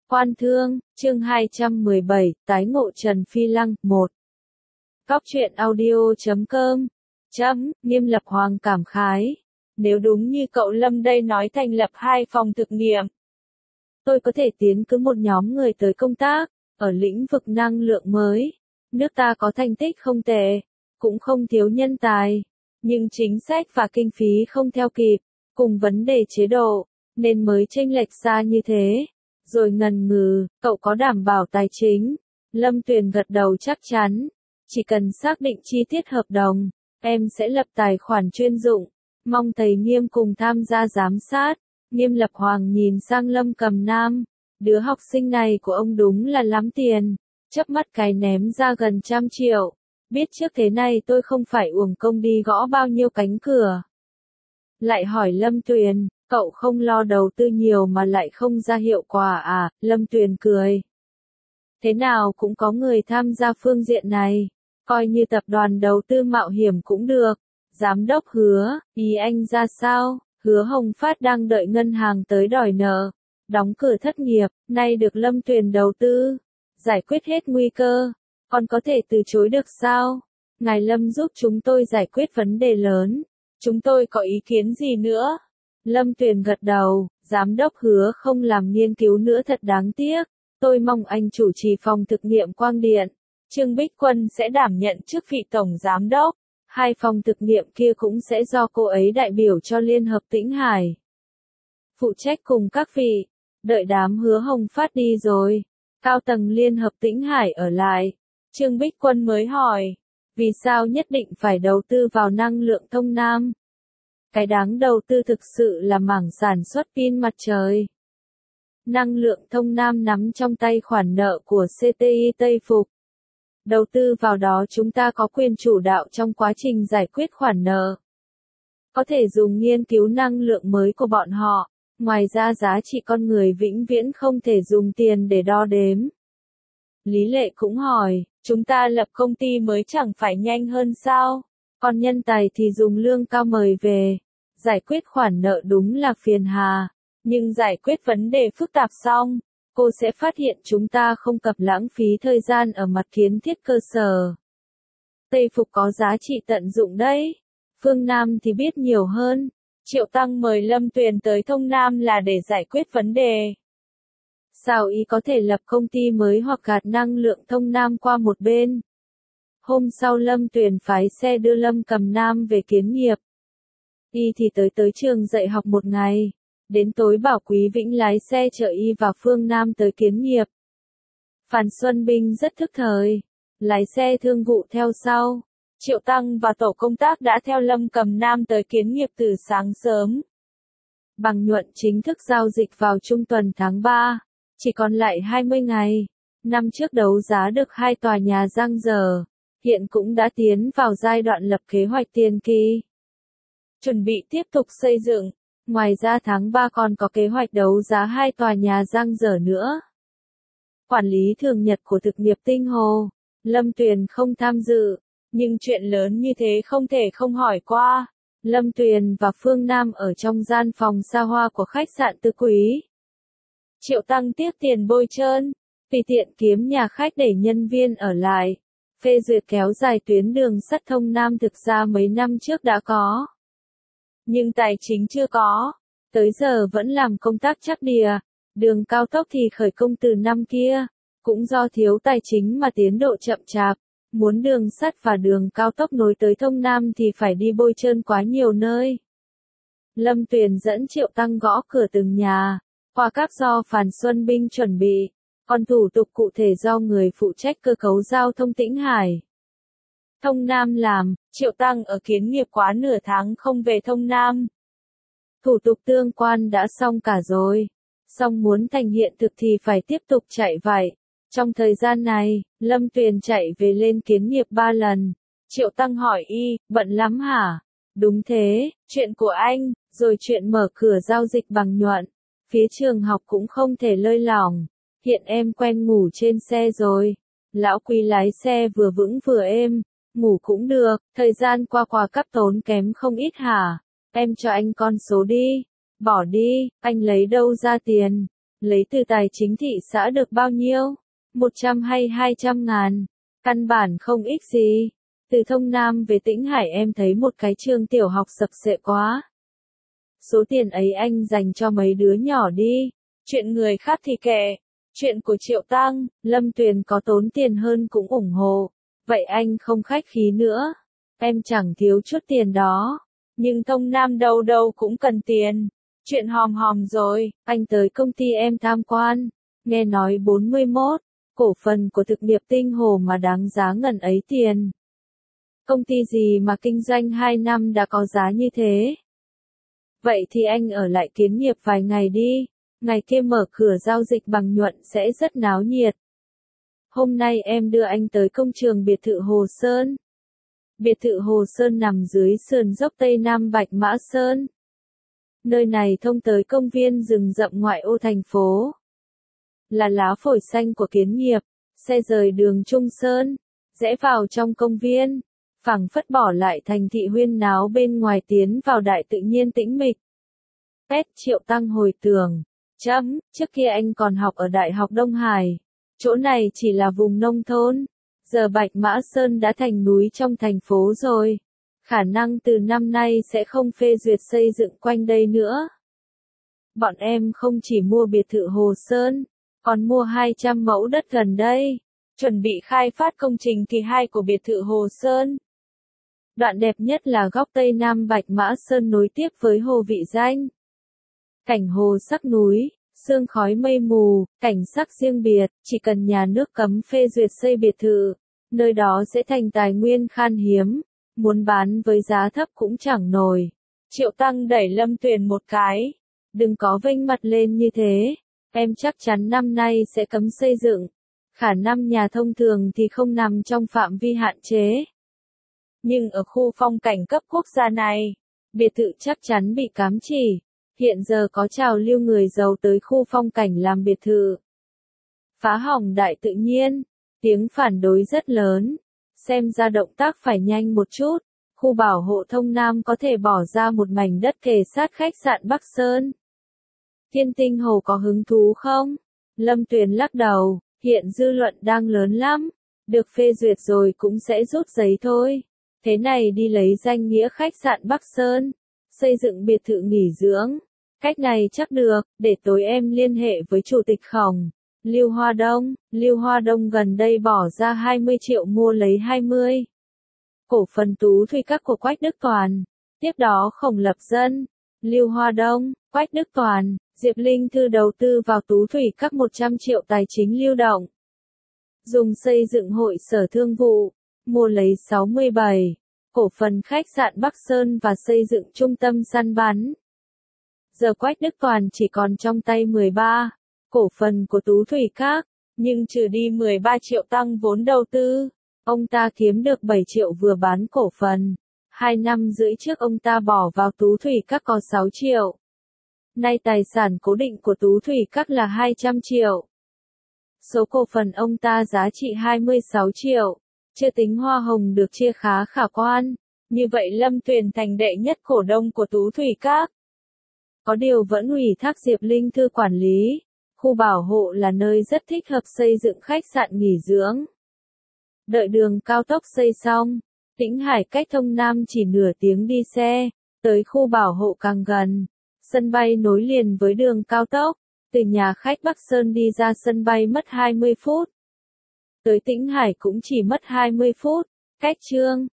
Quan Thương, chương 217, tái ngộ Trần Phi Lăng, 1. Góc truyện audio.com. Nghiêm Lập Hoàng cảm khái. Nếu đúng như cậu Lâm đây nói thành lập 2 phòng thực nghiệm, tôi có thể tiến cử một nhóm người tới công tác, ở lĩnh vực năng lượng mới. Nước ta có thành tích không tệ, cũng không thiếu nhân tài, nhưng chính sách và kinh phí không theo kịp, cùng vấn đề chế độ, nên mới chênh lệch xa như thế. Rồi ngần ngừ, cậu có đảm bảo tài chính? Lâm Tuyền gật đầu chắc chắn. Chỉ cần xác định chi tiết hợp đồng, em sẽ lập tài khoản chuyên dụng. Mong thầy Nghiêm cùng tham gia giám sát. Nghiêm Lập Hoàng nhìn sang Lâm Cầm Nam. Đứa học sinh này của ông đúng là lắm tiền. Chớp mắt cái ném ra gần 100 triệu. Biết trước thế này tôi không phải uổng công đi gõ bao nhiêu cánh cửa. Lại hỏi Lâm Tuyền. Cậu không lo đầu tư nhiều mà lại không ra hiệu quả à? Lâm Tuyền cười. Thế nào cũng có người tham gia phương diện này. Coi như tập đoàn đầu tư mạo hiểm cũng được. Giám đốc Hứa, ý anh ra sao? Hứa Hồng Phát đang đợi ngân hàng tới đòi nợ. Đóng cửa thất nghiệp, nay được Lâm Tuyền đầu tư. Giải quyết hết nguy cơ. Còn có thể từ chối được sao? Ngài Lâm giúp chúng tôi giải quyết vấn đề lớn. Chúng tôi có ý kiến gì nữa? Lâm Tuyền gật đầu, giám đốc Hứa không làm nghiên cứu nữa thật đáng tiếc. Tôi mong anh chủ trì phòng thực nghiệm quang điện. Trương Bích Quân sẽ đảm nhận chức vị tổng giám đốc. 2 phòng thực nghiệm kia cũng sẽ do cô ấy đại biểu cho Liên hợp Tĩnh Hải. Phụ trách cùng các vị. Đợi đám Hứa Hồng Phát đi rồi. Cao tầng Liên hợp Tĩnh Hải ở lại. Trương Bích Quân mới hỏi. Vì sao nhất định phải đầu tư vào năng lượng thông nam? Cái đáng đầu tư thực sự là mảng sản xuất pin mặt trời. Năng lượng thông nam nắm trong tay khoản nợ của CTI Tây Phục. Đầu tư vào đó chúng ta có quyền chủ đạo trong quá trình giải quyết khoản nợ. Có thể dùng nghiên cứu năng lượng mới của bọn họ. Ngoài ra giá trị con người vĩnh viễn không thể dùng tiền để đo đếm. Lý Lệ cũng hỏi, chúng ta lập công ty mới chẳng phải nhanh hơn sao? Còn nhân tài thì dùng lương cao mời về. Giải quyết khoản nợ đúng là phiền hà. Nhưng giải quyết vấn đề phức tạp xong, cô sẽ phát hiện chúng ta không cập lãng phí thời gian ở mặt kiến thiết cơ sở. Tây Phục có giá trị tận dụng đấy. Phương Nam thì biết nhiều hơn. Triệu Tăng mời Lâm Tuyền tới Thông Nam là để giải quyết vấn đề. Sao y có thể lập công ty mới hoặc gạt năng lượng Thông Nam qua một bên? Hôm sau Lâm Tuyền phái xe đưa Lâm Cầm Nam về kiến nghiệp. Y thì tới trường dạy học một ngày. Đến tối bảo Quý Vĩnh lái xe chở y vào phương Nam tới kiến nghiệp. Phan Xuân Binh rất thức thời. Lái xe thương vụ theo sau. Triệu Tăng và tổ công tác đã theo Lâm Cầm Nam tới kiến nghiệp từ sáng sớm. Bằng nhuận chính thức giao dịch vào trung tuần tháng 3. Chỉ còn lại 20 ngày. Năm trước đấu giá được 2 tòa nhà giang dở. Hiện cũng đã tiến vào giai đoạn lập kế hoạch tiền kỳ. Chuẩn bị tiếp tục xây dựng. Ngoài ra tháng 3 còn có kế hoạch đấu giá 2 tòa nhà giang dở nữa. Quản lý thường nhật của thực nghiệp Tinh Hồ. Lâm Tuyền không tham dự. Nhưng chuyện lớn như thế không thể không hỏi qua. Lâm Tuyền và Phương Nam ở trong gian phòng xa hoa của khách sạn Tứ Quý. Triệu Tăng tiếc tiền bôi trơn. Vì tiện kiếm nhà khách để nhân viên ở lại. Phê duyệt kéo dài tuyến đường sắt Thông Nam thực ra mấy năm trước đã có. Nhưng tài chính chưa có. Tới giờ vẫn làm công tác trắc đìa. Đường cao tốc thì khởi công từ năm kia. Cũng do thiếu tài chính mà tiến độ chậm chạp. Muốn đường sắt và đường cao tốc nối tới Thông Nam thì phải đi bôi trơn quá nhiều nơi. Lâm Tuyền dẫn Triệu Tăng gõ cửa từng nhà. Qua các do Phan Xuân Binh chuẩn bị. Còn thủ tục cụ thể do người phụ trách cơ cấu giao thông Tĩnh Hải. Thông Nam làm, Triệu Tăng ở kiến nghiệp quá nửa tháng không về Thông Nam. Thủ tục tương quan đã xong cả rồi. Xong muốn thành hiện thực thì phải tiếp tục chạy vậy. Trong thời gian này, Lâm Tuyền chạy về lên kiến nghiệp 3 lần. Triệu Tăng hỏi y, bận lắm hả? Đúng thế, chuyện của anh, rồi chuyện mở cửa giao dịch bằng nhuận. Phía trường học cũng không thể lơi lỏng. Hiện em quen ngủ trên xe rồi. Lão Quý lái xe vừa vững vừa êm. Ngủ cũng được, thời gian qua quà cắp tốn kém không ít hả? Em cho anh con số đi. Bỏ đi, anh lấy đâu ra tiền? Lấy từ tài chính thị xã được bao nhiêu? 100 hay 200 ngàn? Căn bản không ích gì. Từ Thông Nam về Tĩnh Hải em thấy một cái trường tiểu học sập xệ quá. Số tiền ấy anh dành cho mấy đứa nhỏ đi. Chuyện người khác thì kệ. Chuyện của Triệu Tăng, Lâm Tuyền có tốn tiền hơn cũng ủng hộ. Vậy anh không khách khí nữa. Em chẳng thiếu chút tiền đó. Nhưng Thông Nam đâu đâu cũng cần tiền. Chuyện hòm hòm rồi, anh tới công ty em tham quan. Nghe nói 41, cổ phần của thực nghiệp Tinh Hồ mà đáng giá ngần ấy tiền. Công ty gì mà kinh doanh 2 năm đã có giá như thế? Vậy thì anh ở lại Kiến Nghiệp vài ngày đi. Ngày kia mở cửa giao dịch bằng nhuận sẽ rất náo nhiệt. Hôm nay em đưa anh tới công trường biệt thự Hồ Sơn. Biệt thự Hồ Sơn nằm dưới sườn dốc Tây Nam Bạch Mã Sơn. Nơi này thông tới công viên rừng rậm ngoại ô thành phố. Là lá phổi xanh của Kiến Nghiệp, xe rời đường Trung Sơn, rẽ vào trong công viên, phảng phất bỏ lại thành thị huyên náo bên ngoài tiến vào đại tự nhiên tĩnh mịch. Triệu Tăng hồi tưởng, trước kia anh còn học ở Đại học Đông Hải, chỗ này chỉ là vùng nông thôn, giờ Bạch Mã Sơn đã thành núi trong thành phố rồi. Khả năng từ năm nay sẽ không phê duyệt xây dựng quanh đây nữa. Bọn em không chỉ mua biệt thự Hồ Sơn, còn mua 200 mẫu đất gần đây, chuẩn bị khai phát công trình kỳ 2 của biệt thự Hồ Sơn. Đoạn đẹp nhất là góc Tây Nam Bạch Mã Sơn nối tiếp với Hồ Vị Danh. Cảnh hồ sắc núi, sương khói mây mù, cảnh sắc riêng biệt, chỉ cần nhà nước cấm phê duyệt xây biệt thự, nơi đó sẽ thành tài nguyên khan hiếm. Muốn bán với giá thấp cũng chẳng nổi. Triệu Tăng đẩy Lâm Tuyền một cái. Đừng có vênh mặt lên như thế. Em chắc chắn năm nay sẽ cấm xây dựng. Khả năng nhà thông thường thì không nằm trong phạm vi hạn chế. Nhưng ở khu phong cảnh cấp quốc gia này, biệt thự chắc chắn bị cấm chỉ. Hiện giờ có trào lưu người giàu tới khu phong cảnh làm biệt thự. Phá hỏng đại tự nhiên. Tiếng phản đối rất lớn. Xem ra động tác phải nhanh một chút, khu bảo hộ Thông Nam có thể bỏ ra một mảnh đất kề sát khách sạn Bắc Sơn. Thiên Tinh Hồ có hứng thú không? Lâm Tuyền lắc đầu, hiện dư luận đang lớn lắm, được phê duyệt rồi cũng sẽ rút giấy thôi. Thế này đi lấy danh nghĩa khách sạn Bắc Sơn, xây dựng biệt thự nghỉ dưỡng. Cách này chắc được, để tối em liên hệ với chủ tịch Khổng. Lưu Hoa Đông gần đây bỏ ra 20 triệu mua lấy 20 cổ phần Tú Thủy Các của Quách Đức Toàn. Tiếp đó Khổng Lập Dân, Lưu Hoa Đông, Quách Đức Toàn, Diệp Linh Thư đầu tư vào Tú Thủy Các 100 triệu tài chính lưu động. Dùng xây dựng hội sở thương vụ, mua lấy 67 cổ phần khách sạn Bắc Sơn và xây dựng trung tâm săn bắn. Giờ Quách Đức Toàn chỉ còn trong tay 13 cổ phần của Tú Thủy Các, nhưng trừ đi 13 triệu tăng vốn đầu tư, ông ta kiếm được 7 triệu vừa bán cổ phần. 2 năm rưỡi trước ông ta bỏ vào Tú Thủy Các có 6 triệu. Nay tài sản cố định của Tú Thủy Các là 200 triệu. Số cổ phần ông ta giá trị 26 triệu, chưa tính hoa hồng được chia khá khả quan. Như vậy Lâm Tuyền thành đệ nhất cổ đông của Tú Thủy Các. Có điều vẫn ủy thác Diệp Linh Thư quản lý. Khu bảo hộ là nơi rất thích hợp xây dựng khách sạn nghỉ dưỡng. Đợi đường cao tốc xây xong, Tĩnh Hải cách Thông Nam chỉ nửa tiếng đi xe, tới khu bảo hộ càng gần. Sân bay nối liền với đường cao tốc, từ nhà khách Bắc Sơn đi ra sân bay mất 20 phút. Tới Tĩnh Hải cũng chỉ mất 20 phút, cách Chương